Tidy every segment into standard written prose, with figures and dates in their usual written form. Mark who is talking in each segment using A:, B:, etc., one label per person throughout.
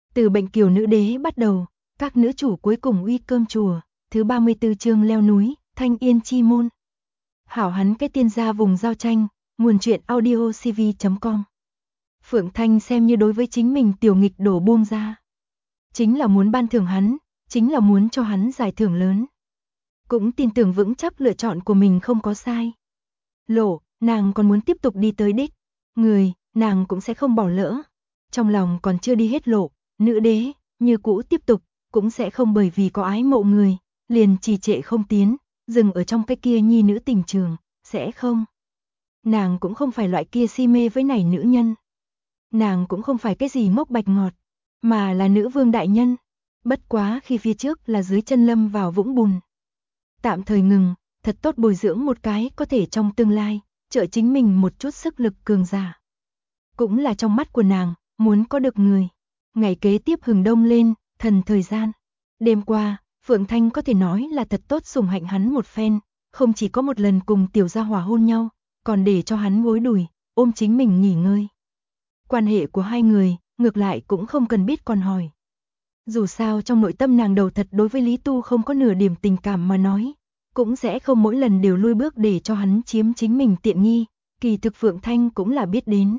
A: Từ Bệnh Kiều Nữ Đế bắt đầu, các nữ chủ cuối cùng uy cơm chùa, thứ 34 chương leo núi, Thanh Yên chi môn. Hảo hắn cái tiên gia vùng giao tranh, nguồn truyện audio cv.com. Phượng Thanh xem như đối với chính mình tiểu nghịch đổ buông ra. Chính là muốn ban thưởng hắn, chính là muốn cho hắn giải thưởng lớn. Cũng tin tưởng vững chắc lựa chọn của mình không có sai. Lộ, nàng còn muốn tiếp tục đi tới đích. Người, nàng cũng sẽ không bỏ lỡ. Trong lòng còn chưa đi hết lộ, nữ đế, như cũ tiếp tục, cũng sẽ không bởi vì có ái mộ người, liền trì trệ không tiến, dừng ở trong cái kia nhi nữ tình trường, sẽ không. Nàng cũng không phải loại kia si mê với này nữ nhân. Nàng cũng không phải cái gì ngốc bạch ngọt, mà là nữ vương đại nhân. Bất quá khi phía trước là dưới chân lâm vào vũng bùn. Tạm thời ngừng, thật tốt bồi dưỡng một cái có thể trong tương lai, trợ chính mình một chút sức lực cường giả. Cũng là trong mắt của nàng, muốn có được người. Ngày kế tiếp hừng đông lên, thần thời gian. Đêm qua, Phượng Thanh có thể nói là thật tốt sủng hạnh hắn một phen, không chỉ có một lần cùng tiểu gia hỏa hôn nhau, còn để cho hắn gối đùi, ôm chính mình nghỉ ngơi. Quan hệ của hai người, ngược lại cũng không cần biết còn hỏi. Dù sao trong nội tâm nàng đầu thật đối với Lý Tu không có nửa điểm tình cảm mà nói, cũng sẽ không mỗi lần đều lui bước để cho hắn chiếm chính mình tiện nghi, kỳ thực Phượng Thanh cũng là biết đến.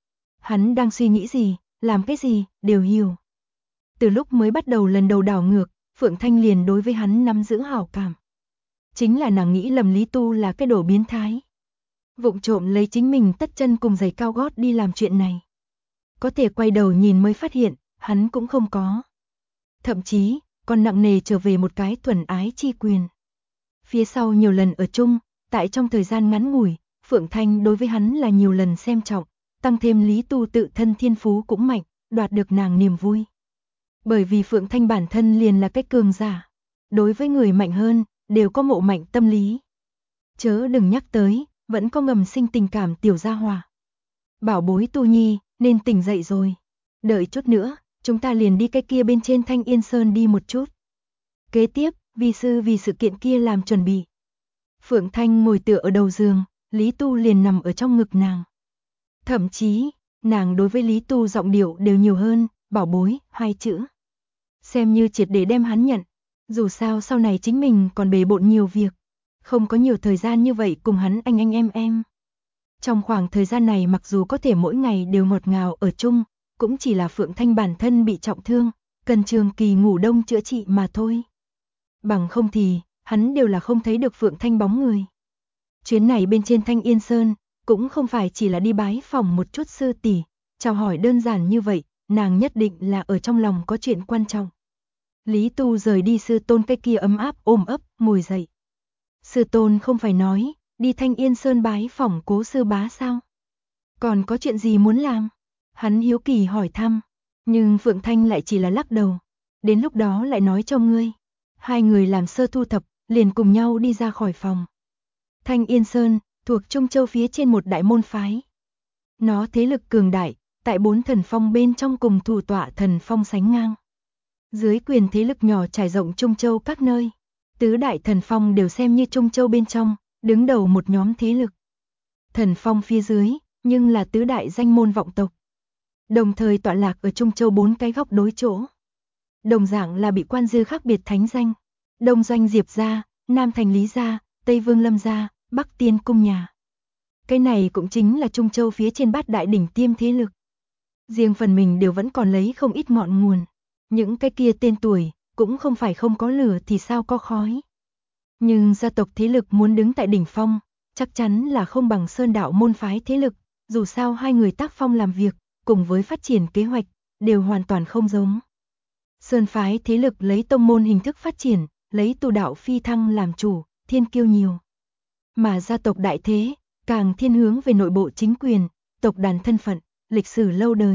A: Hắn đang suy nghĩ gì, làm cái gì, đều hiểu. Từ lúc mới bắt đầu lần đầu đảo ngược, Phượng Thanh liền đối với hắn nắm giữ hảo cảm. Chính là nàng nghĩ lầm Lý Tu là cái đồ biến thái. Vụng trộm lấy chính mình tất chân cùng giày cao gót đi làm chuyện này. Có thể quay đầu nhìn mới phát hiện, hắn cũng không có. Thậm chí, còn nặng nề trở về một cái thuần ái chi quyền. Phía sau nhiều lần ở chung, tại trong thời gian ngắn ngủi, Phượng Thanh đối với hắn là nhiều lần xem trọng, tăng thêm Lý Tu tự thân thiên phú cũng mạnh, đoạt được nàng niềm vui. Bởi vì Phượng Thanh bản thân liền là cái cường giả, đối với người mạnh hơn, đều có mộ mạnh tâm lý. Chớ đừng nhắc tới, vẫn có ngầm sinh tình cảm tiểu gia hòa. Bảo bối Tu Nhi, nên tỉnh dậy rồi. Đợi chút nữa, chúng ta liền đi cái kia bên trên Thanh Yên Sơn đi một chút. Kế tiếp, vi sư vì sự kiện kia làm chuẩn bị. Phượng Thanh ngồi tựa ở đầu giường, Lý Tu liền nằm ở trong ngực nàng. Thậm chí, nàng đối với Lý Tu giọng điệu đều nhiều hơn, bảo bối, hai chữ. Xem như triệt để đem hắn nhận, dù sao sau này chính mình còn bề bộn nhiều việc, không có nhiều thời gian như vậy cùng hắn anh em. Trong khoảng thời gian này mặc dù có thể mỗi ngày đều ngọt ngào ở chung, cũng chỉ là Phượng Thanh bản thân bị trọng thương, cần trường kỳ ngủ đông chữa trị mà thôi. Bằng không thì, hắn đều là không thấy được Phượng Thanh bóng người. Chuyến này bên trên Thanh Yên Sơn, cũng không phải chỉ là đi bái phỏng một chút sư tỷ, chào hỏi đơn giản như vậy, nàng nhất định là ở trong lòng có chuyện quan trọng. Lý Tu rời đi sư tôn cái kia ấm áp ôm ấp, ngồi dậy. Sư tôn không phải nói, đi Thanh Yên Sơn bái phỏng Cố sư bá sao? Còn có chuyện gì muốn làm? Hắn hiếu kỳ hỏi thăm, nhưng Phượng Thanh lại chỉ là lắc đầu. Đến lúc đó lại nói cho ngươi. Hai người làm sơ thu thập, liền cùng nhau đi ra khỏi phòng. Thanh Yên Sơn, thuộc Trung Châu phía trên một đại môn phái. Nó thế lực cường đại, tại 4 thần phong bên trong cùng thủ tọa thần phong sánh ngang. Dưới quyền thế lực nhỏ trải rộng Trung Châu các nơi. Tứ đại thần phong đều xem như Trung Châu bên trong, đứng đầu một nhóm thế lực. Thần phong phía dưới, nhưng là tứ đại danh môn vọng tộc. Đồng thời tọa lạc ở Trung Châu 4 cái góc đối chỗ. Đồng dạng là bị quan dư khác biệt thánh danh. Đông doanh Diệp gia, Nam thành Lý gia, Tây Vương Lâm gia, Bắc Tiên cung nhà. Cái này cũng chính là Trung Châu phía trên bát đại đỉnh tiêm thế lực. Riêng phần mình đều vẫn còn lấy không ít ngọn nguồn. Những cái kia tên tuổi, cũng không phải không có lửa thì sao có khói. Nhưng gia tộc thế lực muốn đứng tại đỉnh phong, chắc chắn là không bằng sơn đạo môn phái thế lực, dù sao hai người tác phong làm việc, cùng với phát triển kế hoạch, đều hoàn toàn không giống. Sơn phái thế lực lấy tông môn hình thức phát triển, lấy tu đạo phi thăng làm chủ, thiên kiêu nhiều. Mà gia tộc đại thế, càng thiên hướng về nội bộ chính quyền, tộc đàn thân phận, lịch sử lâu đời.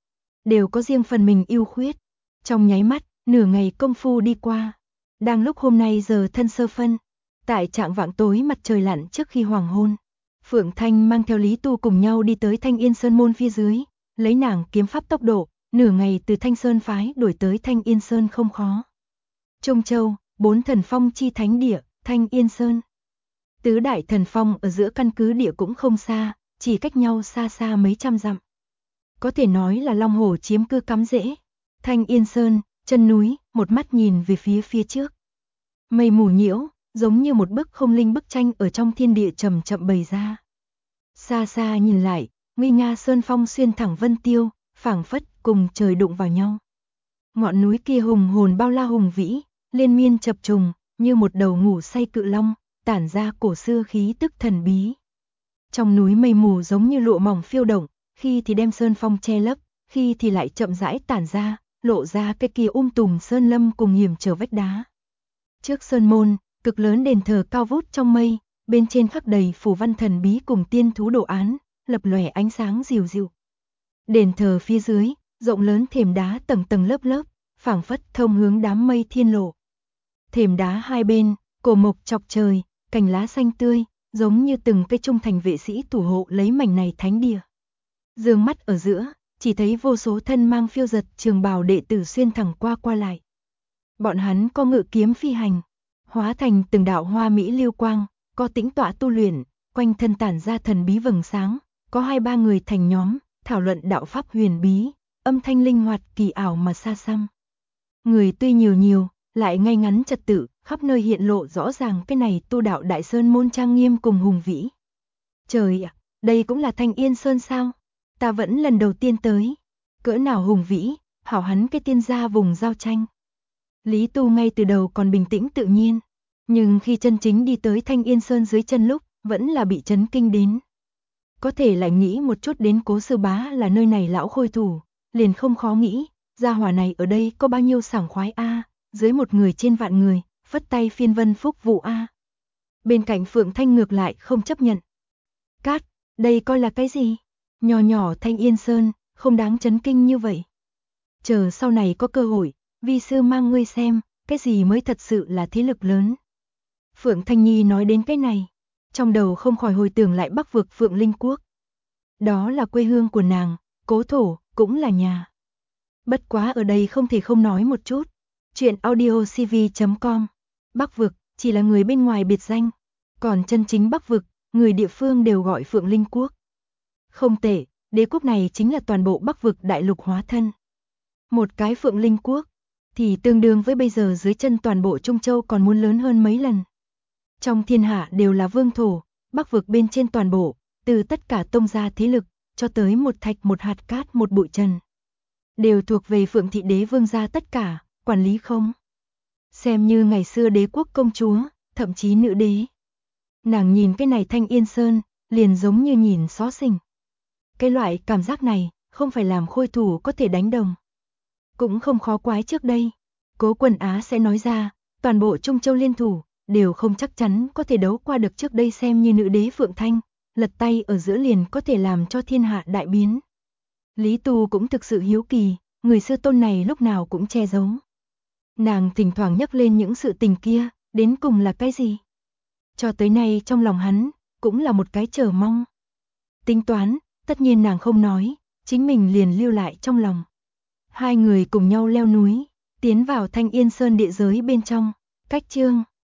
A: Đều có riêng phần mình ưu khuyết. Trong nháy mắt, nửa ngày công phu đi qua. Đang lúc hôm nay giờ thân sơ phân, tại trạng vạng tối mặt trời lặn trước khi hoàng hôn, Phượng Thanh mang theo Lý Tu cùng nhau đi tới Thanh Yên Sơn môn phía dưới, lấy nàng kiếm pháp tốc độ, nửa ngày từ Thanh Sơn phái đổi tới Thanh Yên Sơn không khó. Trung Châu, 4 thần phong chi thánh địa, Thanh Yên Sơn. Tứ đại thần phong ở giữa căn cứ địa cũng không xa, chỉ cách nhau xa xa mấy trăm dặm. Có thể nói là long hổ chiếm cư cắm rễ. Thanh Yên Sơn, chân núi, một mắt nhìn về phía trước. Mây mù nhiễu, giống như một bức không linh bức tranh ở trong thiên địa chậm chậm bày ra. Xa xa nhìn lại, nguy nga sơn phong xuyên thẳng vân tiêu, phảng phất cùng trời đụng vào nhau. Ngọn núi kia hùng hồn bao la hùng vĩ, liên miên chập trùng, như một đầu ngủ say cự long, tản ra cổ xưa khí tức thần bí. Trong núi mây mù giống như lụa mỏng phiêu động, khi thì đem sơn phong che lấp, khi thì lại chậm rãi tản ra, lộ ra cái kia tùm sơn lâm cùng hiểm trở vách đá. Trước sơn môn, cực lớn đền thờ cao vút trong mây, bên trên khắc đầy phù văn thần bí cùng tiên thú đồ án, lập lòe ánh sáng dịu dịu. Đền thờ phía dưới, rộng lớn thềm đá tầng tầng lớp lớp, phảng phất thông hướng đám mây thiên lộ. Thềm đá hai bên, cổ mộc chọc trời, cành lá xanh tươi, giống như từng cây trung thành vệ sĩ thủ hộ lấy mảnh này thánh địa. Dương mắt ở giữa, chỉ thấy vô số thân mang phiêu giật trường bào đệ tử xuyên thẳng qua lại. Bọn hắn có ngự kiếm phi hành, hóa thành từng đạo hoa mỹ lưu quang, có tĩnh tọa tu luyện, quanh thân tản ra thần bí vầng sáng, có 2-3 người thành nhóm, thảo luận đạo pháp huyền bí, âm thanh linh hoạt kỳ ảo mà xa xăm. Người tuy nhiều, lại ngay ngắn trật tự, khắp nơi hiện lộ rõ ràng cái này tu đạo đại sơn môn trang nghiêm cùng hùng vĩ. Trời ạ, đây cũng là Thanh Yên Sơn sao? Ta vẫn lần đầu tiên tới. Cỡ nào hùng vĩ, hảo hắn cái tiên gia vùng giao tranh. Lý Tu ngay từ đầu còn bình tĩnh tự nhiên, nhưng khi chân chính đi tới Thanh Yên Sơn dưới chân lúc, vẫn là bị chấn kinh đến. Có thể lại nghĩ một chút đến Cố Sư Bá là nơi này lão khôi thủ, liền không khó nghĩ, gia hỏa này ở đây có bao nhiêu sảng khoái a, dưới một người trên vạn người, phất tay phiên vân phúc vụ a. Bên cạnh Phượng Thanh ngược lại không chấp nhận. Cát, đây coi là cái gì? Nhỏ nhỏ Thanh Yên Sơn, không đáng chấn kinh như vậy. Chờ sau này có cơ hội, vi sư mang ngươi xem, cái gì mới thật sự là thế lực lớn. Phượng Thanh Nhi nói đến cái này, trong đầu không khỏi hồi tưởng lại Bắc vực Phượng Linh Quốc. Đó là quê hương của nàng, cố thổ, cũng là nhà. Bất quá ở đây không thể không nói một chút. Chuyện audiocv.com. Bắc vực, chỉ là người bên ngoài biệt danh. Còn chân chính Bắc vực, người địa phương đều gọi Phượng Linh Quốc. Không tệ, đế quốc này chính là toàn bộ Bắc vực đại lục hóa thân. Một cái Phượng Linh Quốc, thì tương đương với bây giờ dưới chân toàn bộ Trung Châu còn muốn lớn hơn mấy lần. Trong thiên hạ đều là vương thổ, Bắc vực bên trên toàn bộ, từ tất cả tông gia thế lực, cho tới một thạch một hạt cát một bụi trần. Đều thuộc về Phượng thị đế vương gia tất cả, quản lý không. Xem như ngày xưa đế quốc công chúa, thậm chí nữ đế. Nàng nhìn cái này Thanh Yên Sơn, liền giống như nhìn xó xỉnh. Cái loại cảm giác này, không phải làm khôi thủ có thể đánh đồng. Cũng không khó quái trước đây. Cố Quần Á sẽ nói ra, toàn bộ Trung Châu liên thủ, đều không chắc chắn có thể đấu qua được trước đây xem như nữ đế Phượng Thanh, lật tay ở giữa liền có thể làm cho thiên hạ đại biến. Lý Tu cũng thực sự hiếu kỳ, người sư tôn này lúc nào cũng che giấu. Nàng thỉnh thoảng nhắc lên những sự tình kia, đến cùng là cái gì? Cho tới nay trong lòng hắn, cũng là một cái chờ mong. Tính toán, tất nhiên nàng không nói, chính mình liền lưu lại trong lòng. Hai người cùng nhau leo núi, tiến vào Thanh Yên Sơn địa giới bên trong, cách chương